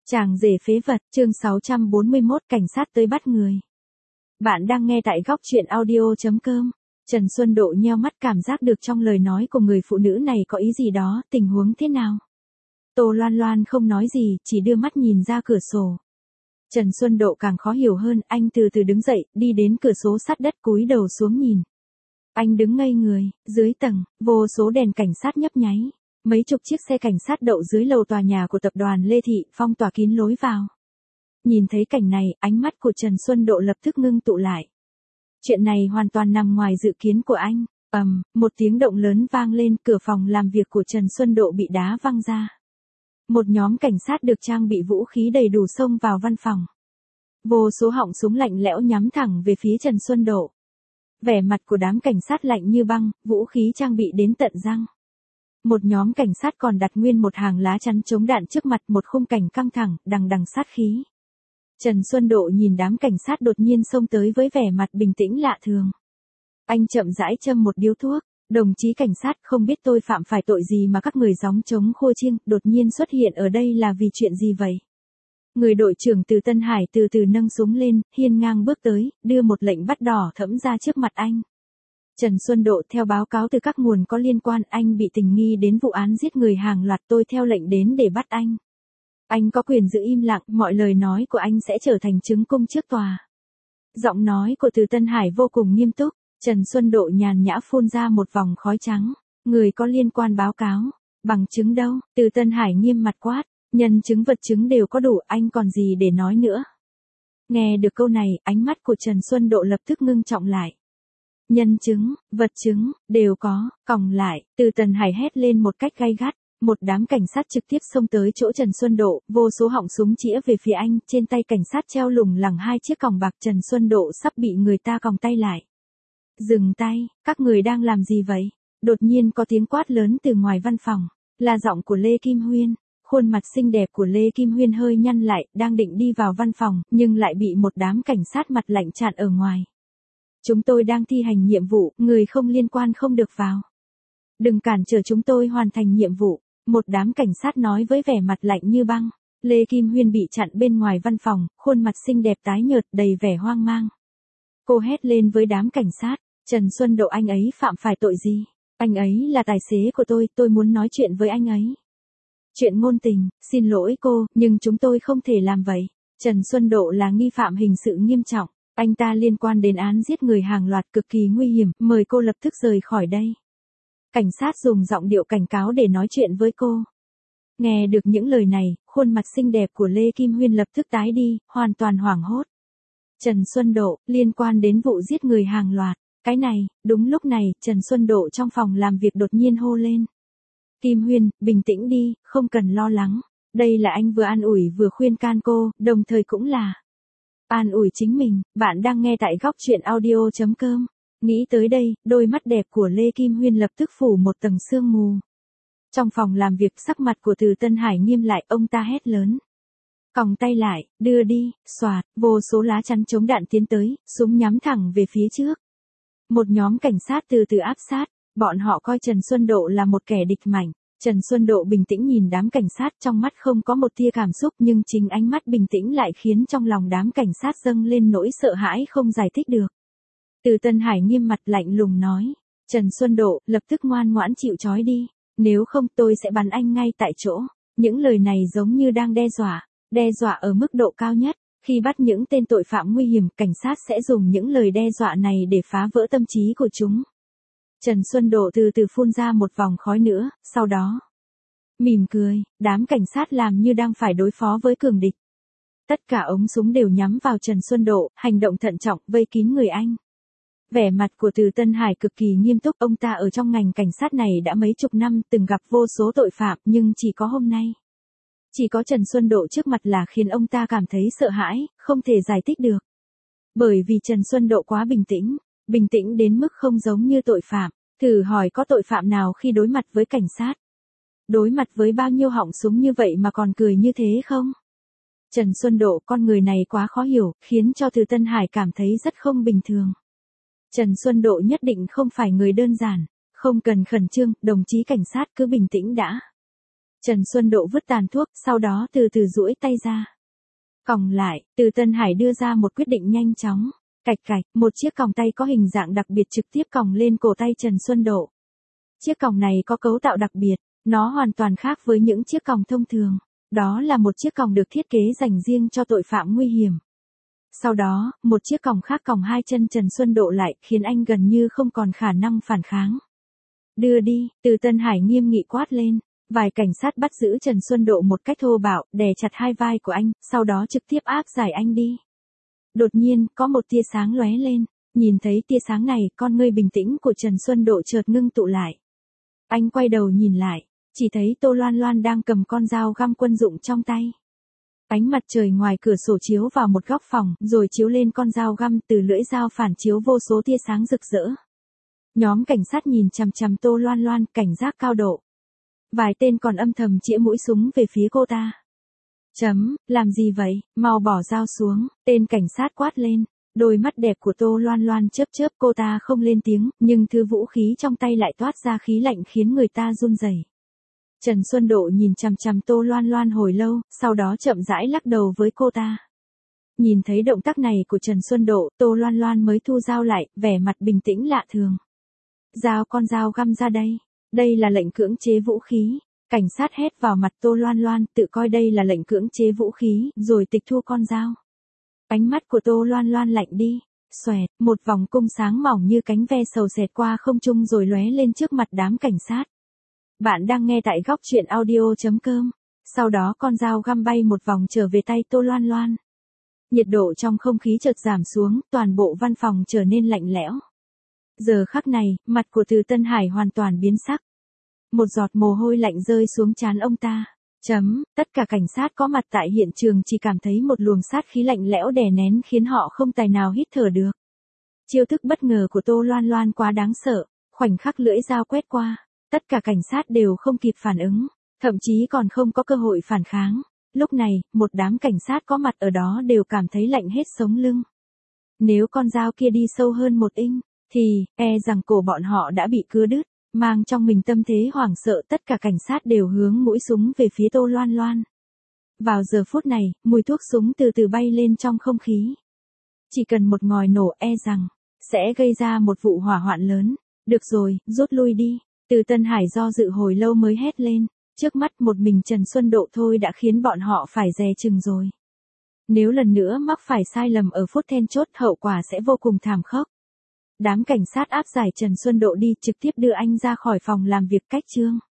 Chàng rể phế vật, chương 641, cảnh sát tới bắt người. Bạn đang nghe tại góc truyện audio.com. Trần Xuân Độ nheo mắt cảm giác được trong lời nói của người phụ nữ này có ý gì đó, tình huống thế nào. Tô Loan Loan không nói gì, chỉ đưa mắt nhìn ra cửa sổ. Trần Xuân Độ càng khó hiểu hơn, anh từ từ đứng dậy, đi đến cửa sổ sát đất cúi đầu xuống nhìn. Anh đứng ngây người, dưới tầng, vô số đèn cảnh sát nhấp nháy. Mấy chục chiếc xe cảnh sát đậu dưới lầu tòa nhà của tập đoàn Lê Thị, phong tỏa kín lối vào. Nhìn thấy cảnh này, ánh mắt của Trần Xuân Độ lập tức ngưng tụ lại. Chuyện này hoàn toàn nằm ngoài dự kiến của anh. Một tiếng động lớn vang lên, cửa phòng làm việc của Trần Xuân Độ bị đá văng ra. Một nhóm cảnh sát được trang bị vũ khí đầy đủ xông vào văn phòng. Vô số họng súng lạnh lẽo nhắm thẳng về phía Trần Xuân Độ. Vẻ mặt của đám cảnh sát lạnh như băng, vũ khí trang bị đến tận răng. Một nhóm cảnh sát còn đặt nguyên một hàng lá chắn chống đạn trước mặt, một khung cảnh căng thẳng, đằng đằng sát khí. Trần Xuân Độ nhìn đám cảnh sát đột nhiên xông tới với vẻ mặt bình tĩnh lạ thường. Anh chậm rãi châm một điếu thuốc. Đồng chí cảnh sát, không biết tôi phạm phải tội gì mà các người gióng trống khua chiêng, đột nhiên xuất hiện ở đây là vì chuyện gì vậy? Người đội trưởng Từ Tân Hải từ từ nâng súng lên, hiên ngang bước tới, đưa một lệnh bắt đỏ thẫm ra trước mặt anh. Trần Xuân Độ, theo báo cáo từ các nguồn có liên quan, anh bị tình nghi đến vụ án giết người hàng loạt, tôi theo lệnh đến để bắt anh. Anh có quyền giữ im lặng, mọi lời nói của anh sẽ trở thành chứng供trước tòa. Giọng nói của Từ Tân Hải vô cùng nghiêm túc. Trần Xuân Độ nhàn nhã phun ra một vòng khói trắng. Người có liên quan báo cáo. Bằng chứng đâu? Từ Tân Hải nghiêm mặt quát. Nhân chứng vật chứng đều có đủ, anh còn gì để nói nữa? Nghe được câu này, ánh mắt của Trần Xuân Độ lập tức ngưng trọng lại. Nhân chứng, vật chứng, đều có, còng lại, Từ Tân Hải hét lên một cách gay gắt. Một đám cảnh sát trực tiếp xông tới chỗ Trần Xuân Độ, vô số họng súng chĩa về phía anh, trên tay cảnh sát treo lủng lẳng hai chiếc còng bạc. Trần Xuân Độ sắp bị người ta còng tay lại. Dừng tay, các người đang làm gì vậy? Đột nhiên có tiếng quát lớn từ ngoài văn phòng, là giọng của Lê Kim Huyên. Khuôn mặt xinh đẹp của Lê Kim Huyên hơi nhăn lại, đang định đi vào văn phòng, nhưng lại bị một đám cảnh sát mặt lạnh chặn ở ngoài. Chúng tôi đang thi hành nhiệm vụ, người không liên quan không được vào. Đừng cản trở chúng tôi hoàn thành nhiệm vụ, một đám cảnh sát nói với vẻ mặt lạnh như băng. Lê Kim Huyên bị chặn bên ngoài văn phòng, khuôn mặt xinh đẹp tái nhợt đầy vẻ hoang mang. Cô hét lên với đám cảnh sát. Trần Xuân Độ, anh ấy phạm phải tội gì? Anh ấy là tài xế của tôi muốn nói chuyện với anh ấy. Chuyện ngôn tình, xin lỗi cô, nhưng chúng tôi không thể làm vậy. Trần Xuân Độ là nghi phạm hình sự nghiêm trọng, anh ta liên quan đến án giết người hàng loạt cực kỳ nguy hiểm, mời cô lập tức rời khỏi đây. Cảnh sát dùng giọng điệu cảnh cáo để nói chuyện với cô. Nghe được những lời này, khuôn mặt xinh đẹp của Lê Kim Huyên lập tức tái đi, hoàn toàn hoảng hốt. Trần Xuân Độ, liên quan đến vụ giết người hàng loạt. Cái này, đúng lúc này, Trần Xuân Độ trong phòng làm việc đột nhiên hô lên. Kim Huyên, bình tĩnh đi, không cần lo lắng. Đây là anh vừa an ủi vừa khuyên can cô, đồng thời cũng là an ủi chính mình. Bạn đang nghe tại góc truyện audio.com. Nghĩ tới đây, đôi mắt đẹp của Lê Kim Huyên lập tức phủ một tầng sương mù. Trong phòng làm việc, sắc mặt của Từ Tân Hải nghiêm lại, ông ta hét lớn. Còng tay lại, đưa đi, xoạt, vô số lá chắn chống đạn tiến tới, súng nhắm thẳng về phía trước. Một nhóm cảnh sát từ từ áp sát, bọn họ coi Trần Xuân Độ là một kẻ địch mạnh. Trần Xuân Độ bình tĩnh nhìn đám cảnh sát, trong mắt không có một tia cảm xúc, nhưng chính ánh mắt bình tĩnh lại khiến trong lòng đám cảnh sát dâng lên nỗi sợ hãi không giải thích được. Từ Tân Hải nghiêm mặt lạnh lùng nói, Trần Xuân Độ, lập tức ngoan ngoãn chịu trói đi, nếu không tôi sẽ bắn anh ngay tại chỗ. Những lời này giống như đang đe dọa ở mức độ cao nhất. Khi bắt những tên tội phạm nguy hiểm, cảnh sát sẽ dùng những lời đe dọa này để phá vỡ tâm trí của chúng. Trần Xuân Độ từ từ phun ra một vòng khói nữa, sau đó mỉm cười, đám cảnh sát làm như đang phải đối phó với cường địch. Tất cả ống súng đều nhắm vào Trần Xuân Độ, hành động thận trọng, vây kín người anh. Vẻ mặt của Từ Tân Hải cực kỳ nghiêm túc, ông ta ở trong ngành cảnh sát này đã mấy chục năm, từng gặp vô số tội phạm, nhưng chỉ có hôm nay. Chỉ có Trần Xuân Độ trước mặt là khiến ông ta cảm thấy sợ hãi, không thể giải thích được. Bởi vì Trần Xuân Độ quá bình tĩnh đến mức không giống như tội phạm. Thử hỏi có tội phạm nào khi đối mặt với cảnh sát? Đối mặt với bao nhiêu họng súng như vậy mà còn cười như thế không? Trần Xuân Độ, con người này quá khó hiểu, khiến cho Từ Tân Hải cảm thấy rất không bình thường. Trần Xuân Độ nhất định không phải người đơn giản, không cần khẩn trương, đồng chí cảnh sát cứ bình tĩnh đã. Trần Xuân Độ vứt tàn thuốc, sau đó từ từ duỗi tay ra. Còng lại, Từ Tân Hải đưa ra một quyết định nhanh chóng. Cạch cạch, một chiếc còng tay có hình dạng đặc biệt trực tiếp còng lên cổ tay Trần Xuân Độ. Chiếc còng này có cấu tạo đặc biệt, nó hoàn toàn khác với những chiếc còng thông thường. Đó là một chiếc còng được thiết kế dành riêng cho tội phạm nguy hiểm. Sau đó, một chiếc còng khác còng hai chân Trần Xuân Độ lại, khiến anh gần như không còn khả năng phản kháng. Đưa đi, Từ Tân Hải nghiêm nghị quát lên. Vài cảnh sát bắt giữ Trần Xuân Độ một cách thô bạo, đè chặt hai vai của anh, sau đó trực tiếp áp giải anh đi. Đột nhiên, có một tia sáng lóe lên. Nhìn thấy tia sáng này, con ngươi bình tĩnh của Trần Xuân Độ chợt ngưng tụ lại. Anh quay đầu nhìn lại, chỉ thấy Tô Loan Loan đang cầm con dao găm quân dụng trong tay. Ánh mặt trời ngoài cửa sổ chiếu vào một góc phòng, rồi chiếu lên con dao găm, từ lưỡi dao phản chiếu vô số tia sáng rực rỡ. Nhóm cảnh sát nhìn chằm chằm Tô Loan Loan, cảnh giác cao độ. Vài tên còn âm thầm chĩa mũi súng về phía cô ta. Làm gì vậy, mau bỏ dao xuống, tên cảnh sát quát lên. Đôi mắt đẹp của Tô Loan Loan chớp chớp, cô ta không lên tiếng, nhưng thứ vũ khí trong tay lại toát ra khí lạnh khiến người ta run rẩy. Trần Xuân Độ nhìn chằm chằm Tô Loan Loan hồi lâu, sau đó chậm rãi lắc đầu với cô ta. Nhìn thấy động tác này của Trần Xuân Độ, Tô Loan Loan mới thu dao lại, vẻ mặt bình tĩnh lạ thường. Giao con dao găm ra đây. Đây là lệnh cưỡng chế vũ khí. Cảnh sát hét vào mặt Tô Loan Loan, tự coi đây là lệnh cưỡng chế vũ khí, rồi tịch thu con dao. Ánh mắt của Tô Loan Loan lạnh đi. Xoẹt, một vòng cung sáng mỏng như cánh ve sầu xẹt qua không trung rồi lóe lên trước mặt đám cảnh sát. Bạn đang nghe tại góc truyện audio.com. Sau đó con dao găm bay một vòng trở về tay Tô Loan Loan. Nhiệt độ trong không khí chợt giảm xuống, toàn bộ văn phòng trở nên lạnh lẽo. Giờ khắc này, mặt của Từ Tân Hải hoàn toàn biến sắc. Một giọt mồ hôi lạnh rơi xuống trán ông ta. Tất cả cảnh sát có mặt tại hiện trường chỉ cảm thấy một luồng sát khí lạnh lẽo đè nén khiến họ không tài nào hít thở được. Chiêu thức bất ngờ của Tô Loan Loan quá đáng sợ, khoảnh khắc lưỡi dao quét qua, tất cả cảnh sát đều không kịp phản ứng, thậm chí còn không có cơ hội phản kháng. Lúc này, một đám cảnh sát có mặt ở đó đều cảm thấy lạnh hết sống lưng. Nếu con dao kia đi sâu hơn một inch, thì, rằng cổ bọn họ đã bị cưa đứt. Mang trong mình tâm thế hoảng sợ, tất cả cảnh sát đều hướng mũi súng về phía Tô Loan Loan. Vào giờ phút này, mùi thuốc súng từ từ bay lên trong không khí. Chỉ cần một ngòi nổ rằng sẽ gây ra một vụ hỏa hoạn lớn. Được rồi, rút lui đi. Từ Tân Hải do dự hồi lâu mới hét lên. Trước mắt một mình Trần Xuân Độ thôi đã khiến bọn họ phải dè chừng rồi. Nếu lần nữa mắc phải sai lầm ở phút then chốt, hậu quả sẽ vô cùng thảm khốc. Đám cảnh sát áp giải Trần Xuân Độ đi, trực tiếp đưa anh ra khỏi phòng làm việc cách chương.